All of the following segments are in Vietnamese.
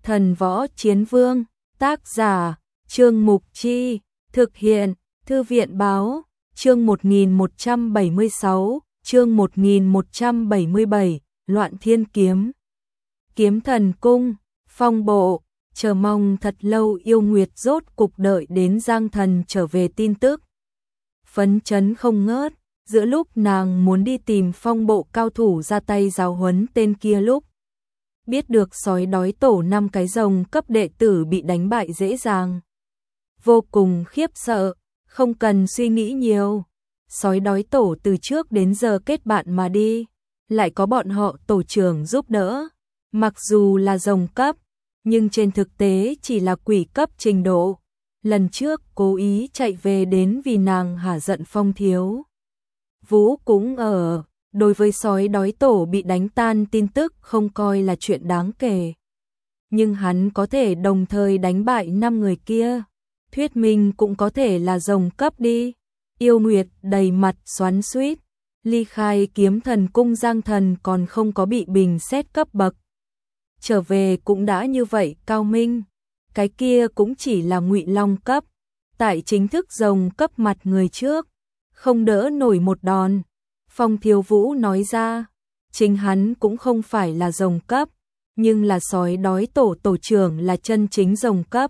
Thần Võ Chiến Vương, tác giả, Trương Mục Chi, thực hiện, Thư viện Báo, chương 1176, chương 1177, Loạn Thiên Kiếm. Kiếm Thần Cung, Phong Bộ, chờ mong thật lâu yêu nguyệt rốt cục đợi đến Giang Thần trở về tin tức. Phấn chấn không ngớt, giữa lúc nàng muốn đi tìm Phong Bộ cao thủ ra tay giáo huấn tên kia lúc biết được sói đói tổ 5 cái rồng cấp đệ tử bị đánh bại dễ dàng. Vô cùng khiếp sợ, không cần suy nghĩ nhiều. Sói đói tổ từ trước đến giờ kết bạn mà đi, lại có bọn họ tổ trưởng giúp đỡ. Mặc dù là rồng cấp, nhưng trên thực tế chỉ là quỷ cấp trình độ. Lần trước cố ý chạy về đến vì nàng hả giận Phong Thiếu Vũ cũng ở. Đối với sói đói tổ bị đánh tan tin tức không coi là chuyện đáng kể. Nhưng hắn có thể đồng thời đánh bại 5 người kia. Thuyết minh cũng có thể là rồng cấp đi. Yêu Nguyệt đầy mặt xoắn xuýt, ly khai Kiếm Thần Cung Giang Thần còn không có bị bình xét cấp bậc. Trở về cũng đã như vậy cao minh. Cái kia cũng chỉ là ngụy long cấp. Tại chính thức rồng cấp mặt người trước, không đỡ nổi một đòn. Phong Thiếu Vũ nói ra, chính hắn cũng không phải là rồng cấp, nhưng là sói đói tổ tổ trưởng là chân chính rồng cấp.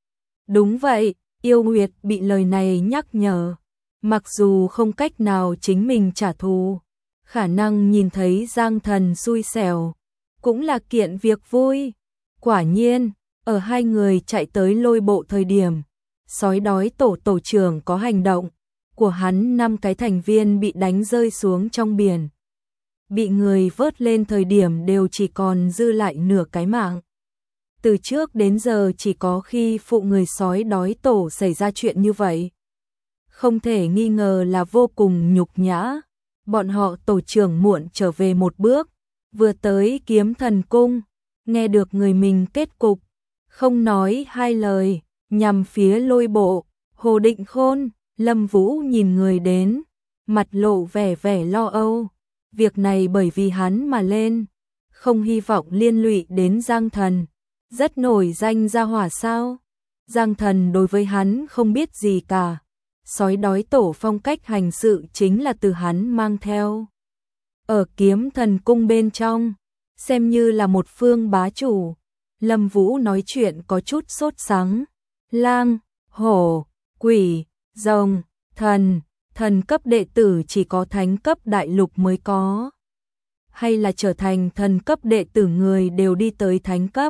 Đúng vậy, Yêu Nguyệt bị lời này nhắc nhở, mặc dù không cách nào chính mình trả thù, khả năng nhìn thấy Giang Thần xui xẻo, cũng là kiện việc vui. Quả nhiên, ở hai người chạy tới Lôi Bộ thời điểm, sói đói tổ tổ trưởng có hành động của hắn, 5 cái thành viên bị đánh rơi xuống trong biển. Bị người vớt lên thời điểm đều chỉ còn dư lại nửa cái mạng. Từ trước đến giờ chỉ có khi phụ người sói đói tổ xảy ra chuyện như vậy. Không thể nghi ngờ là vô cùng nhục nhã. Bọn họ tổ trưởng muộn trở về một bước, vừa tới Kiếm Thần Cung, nghe được người mình kết cục, không nói hai lời, nhằm phía Lôi Bộ. Hồ Định Khôn, Lâm Vũ nhìn người đến, mặt lộ vẻ lo âu. Việc này bởi vì hắn mà lên, không hy vọng liên lụy đến Giang Thần. Rất nổi danh gia hỏa sao? Giang Thần đối với hắn không biết gì cả. Sói đói tổ phong cách hành sự chính là từ hắn mang theo. Ở Kiếm Thần Cung bên trong, xem như là một phương bá chủ. Lâm Vũ nói chuyện có chút sốt sắng. Lang, hổ, quỷ, rồng, thần cấp đệ tử chỉ có thánh cấp đại lục mới có. Hay là trở thành thần cấp đệ tử người đều đi tới thánh cấp.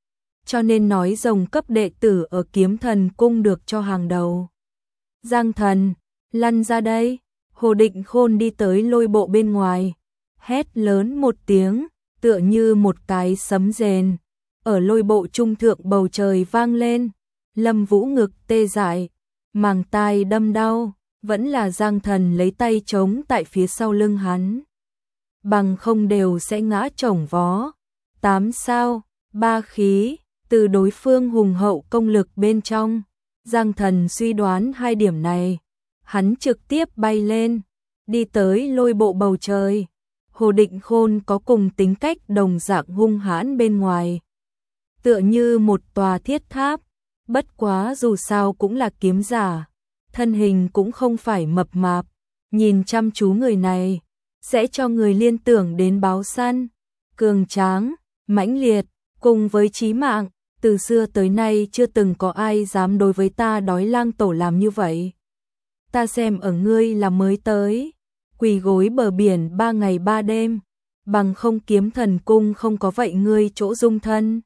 Cho nên nói rồng cấp đệ tử ở Kiếm Thần Cung được cho hàng đầu. Giang Thần, lăn ra đây. Hồ Định Khôn đi tới Lôi Bộ bên ngoài, hét lớn một tiếng, tựa như một cái sấm rền. Ở Lôi Bộ trung thượng bầu trời vang lên. Lâm Vũ ngực tê dại, màng tai đâm đau, vẫn là Giang Thần lấy tay chống tại phía sau lưng hắn. Bằng không đều sẽ ngã chồng vó. 8 sao, 3 khí, từ đối phương hùng hậu công lực bên trong. Giang Thần suy đoán 2 điểm này, hắn trực tiếp bay lên, đi tới Lôi Bộ bầu trời. Hồ Định Khôn có cùng tính cách đồng dạng hung hãn bên ngoài, tựa như một tòa thiết tháp. Bất quá dù sao cũng là kiếm giả, thân hình cũng không phải mập mạp, nhìn chăm chú người này, sẽ cho người liên tưởng đến báo săn, cường tráng, mãnh liệt, cùng với chí mạng. Từ xưa tới nay chưa từng có ai dám đối với ta đói lang tổ làm như vậy. Ta xem ở ngươi là mới tới, quỳ gối bờ biển 3 ngày 3 đêm, bằng không Kiếm Thần Cung không có vậy ngươi chỗ dung thân.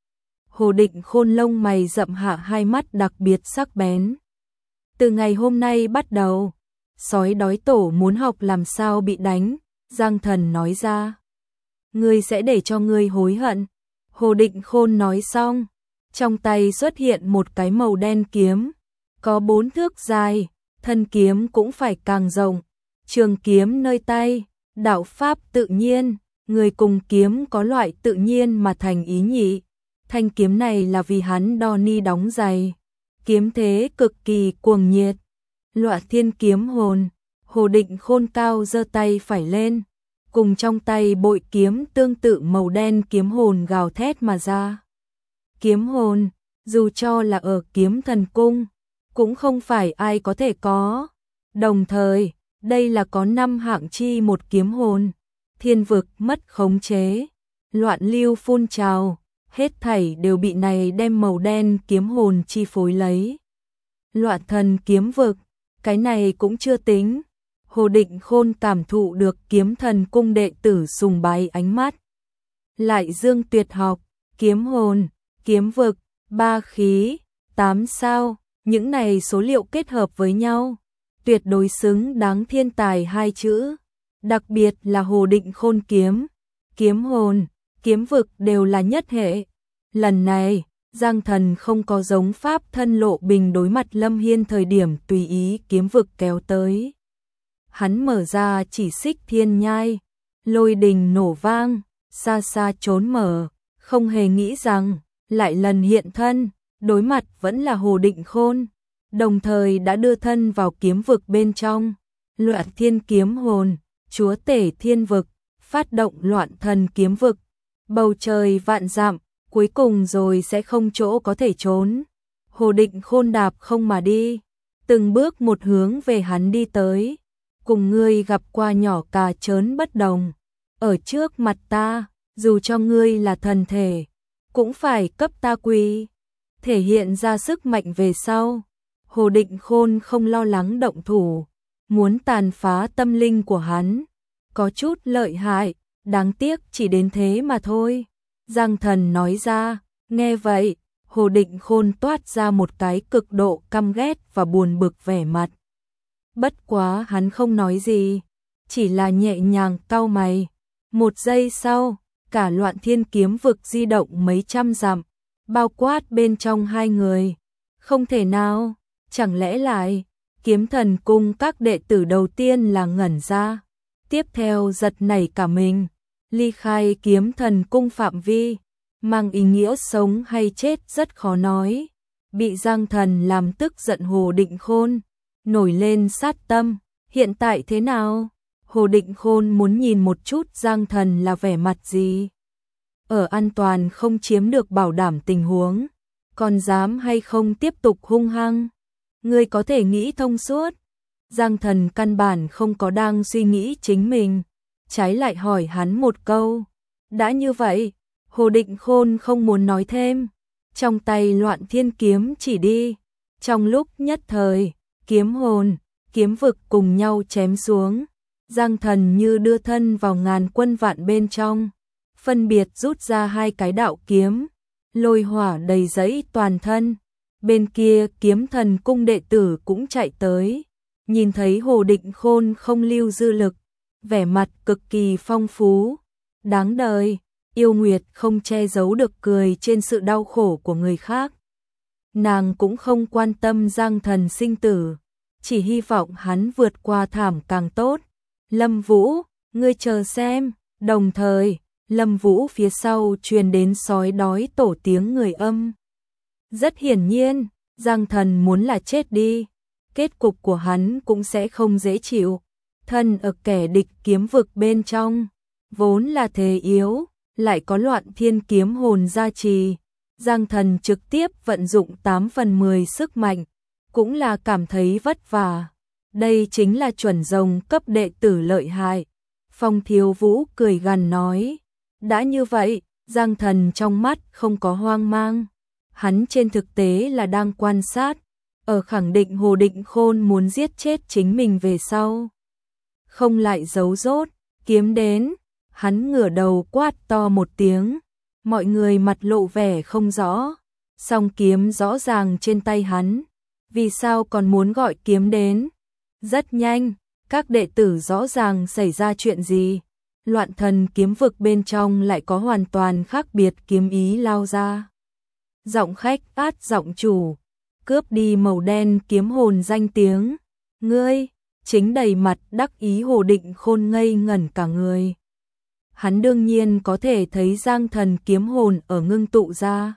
Hồ Định Khôn lông mày rậm hạ, hai mắt đặc biệt sắc bén. Từ ngày hôm nay bắt đầu, sói đói tổ muốn học làm sao bị đánh. Giang Thần nói ra, ngươi sẽ để cho ngươi hối hận. Hồ Định Khôn nói xong, trong tay xuất hiện một cái màu đen kiếm, có 4 thước dài, thân kiếm cũng phải càng rộng. Trường kiếm nơi tay, đạo pháp tự nhiên, người cùng kiếm có loại tự nhiên mà thành ý nhị. Thanh kiếm này là vì hắn đo ni đóng giày, kiếm thế cực kỳ cuồng nhiệt. Loạn Thiên Kiếm Hồn. Hồ Định Khôn cao giơ tay phải lên, cùng trong tay bội kiếm tương tự màu đen kiếm hồn gào thét mà ra. kiếm hồn, dù cho là ở kiếm thần cung, cũng không phải ai có thể có. Đồng thời, đây là có 5 hạng chi một kiếm hồn. Thiên vực mất khống chế, loạn lưu phun trào, hết thảy đều bị này đem màu đen kiếm hồn chi phối lấy. Loạn thần kiếm vực, cái này cũng chưa tính. Hồ Định Khôn cảm thụ được kiếm thần cung đệ tử sùng bái ánh mắt. Lại dương tuyệt học, kiếm hồn, kiếm vực, 3 khí, 8 sao, những này số liệu kết hợp với nhau, tuyệt đối xứng đáng thiên tài 2 chữ. Đặc biệt là Hồ Định Khôn kiếm, kiếm hồn, kiếm vực đều là nhất hệ. Lần này, Giang Thần không có giống pháp thân Lộ Bình đối mặt Lâm Hiên thời điểm tùy ý kiếm vực kéo tới. Hắn mở ra chỉ xích thiên nhai, lôi đình nổ vang, xa xa trốn mở, không hề nghĩ rằng, lại lần hiện thân, đối mặt vẫn là Hồ Định Khôn, đồng thời đã đưa thân vào kiếm vực bên trong. Loạn thiên kiếm hồn, chúa tể thiên vực, phát động loạn thần kiếm vực, bầu trời vạn dặm, cuối cùng rồi sẽ không chỗ có thể trốn. Hồ Định Khôn đạp không mà đi, từng bước một hướng về hắn đi tới. Cùng ngươi gặp qua nhỏ cà chớn bất đồng, ở trước mặt ta, dù cho ngươi là thần thể, cũng phải cấp ta quỳ. Thể hiện ra sức mạnh về sau, Hồ Định Khôn không lo lắng động thủ, muốn tàn phá tâm linh của hắn, có chút lợi hại, đáng tiếc chỉ đến thế mà thôi. Giang Thần nói ra, nghe vậy, Hồ Định Khôn toát ra một cái cực độ căm ghét và buồn bực vẻ mặt. Bất quá hắn không nói gì, chỉ là nhẹ nhàng cau mày. Một giây sau, cả loạn thiên kiếm vực di động mấy trăm dặm, bao quát bên trong hai người. Không thể nào, chẳng lẽ lại, kiếm thần cung các đệ tử đầu tiên là ngẩn ra. Tiếp theo giật nảy cả mình, ly khai kiếm thần cung phạm vi, mang ý nghĩa sống hay chết rất khó nói. Bị Giang Thần làm tức giận Hồ Định Khôn, nổi lên sát tâm, hiện tại thế nào? Hồ Định Khôn muốn nhìn một chút Giang Thần là vẻ mặt gì. Ở an toàn không chiếm được bảo đảm tình huống, còn dám hay không tiếp tục hung hăng? Ngươi có thể nghĩ thông suốt. Giang Thần căn bản không có đang suy nghĩ chính mình, trái lại hỏi hắn một câu. Đã như vậy, Hồ Định Khôn không muốn nói thêm, trong tay loạn thiên kiếm chỉ đi. Trong lúc nhất thời, kiếm hồn, kiếm vực cùng nhau chém xuống. Giang Thần như đưa thân vào ngàn quân vạn bên trong, phân biệt rút ra hai cái đạo kiếm, lôi hỏa đầy dẫy toàn thân. Bên kia kiếm thần cung đệ tử cũng chạy tới, nhìn thấy Hồ Định Khôn không lưu dư lực, vẻ mặt cực kỳ phong phú. Đáng đời, yêu nguyệt không che giấu được cười trên sự đau khổ của người khác. Nàng cũng không quan tâm Giang Thần sinh tử, chỉ hy vọng hắn vượt qua thảm càng tốt. Lâm Vũ, ngươi chờ xem. Đồng thời, Lâm Vũ phía sau truyền đến sói đói tổ tiếng người âm. Rất hiển nhiên, Giang Thần muốn là chết đi, kết cục của hắn cũng sẽ không dễ chịu. Thân ở kẻ địch kiếm vực bên trong, vốn là thế yếu, lại có loạn thiên kiếm hồn gia trì. Giang Thần trực tiếp vận dụng 8 phần 10 sức mạnh, cũng là cảm thấy vất vả. Đây chính là chuẩn rồng cấp đệ tử lợi hại. Phong Thiếu Vũ cười gằn nói. Đã như vậy, Giang Thần trong mắt không có hoang mang. Hắn trên thực tế là đang quan sát, ở khẳng định Hồ Định Khôn muốn giết chết chính mình về sau. Không lại giấu rốt, kiếm đến, hắn ngửa đầu quát to một tiếng. Mọi người mặt lộ vẻ không rõ, song kiếm rõ ràng trên tay hắn, vì sao còn muốn gọi kiếm đến? Rất nhanh, các đệ tử rõ ràng xảy ra chuyện gì. Loạn thần kiếm vực bên trong lại có hoàn toàn khác biệt kiếm ý lao ra. Giọng khách át giọng chủ, cướp đi màu đen kiếm hồn danh tiếng. Ngươi, chính đầy mặt đắc ý Hồ Định Khôn ngây ngẩn cả người. Hắn đương nhiên có thể thấy Giang Thần kiếm hồn ở ngưng tụ ra.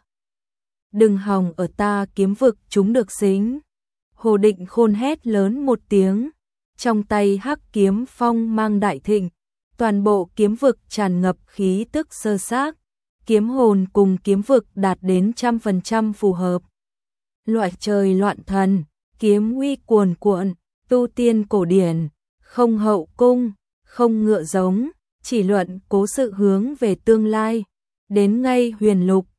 Đừng hòng ở ta kiếm vực chúng được xính. Hồ Định Khôn hét lớn một tiếng, trong tay hắc kiếm phong mang đại thịnh, toàn bộ kiếm vực tràn ngập khí tức sơ xác, kiếm hồn cùng kiếm vực đạt đến 100% phù hợp. Loại trời loạn thần, kiếm uy cuồn cuộn, tu tiên cổ điển, không hậu cung, không ngựa giống, chỉ luận cố sự hướng về tương lai. Đến ngay huyền lục,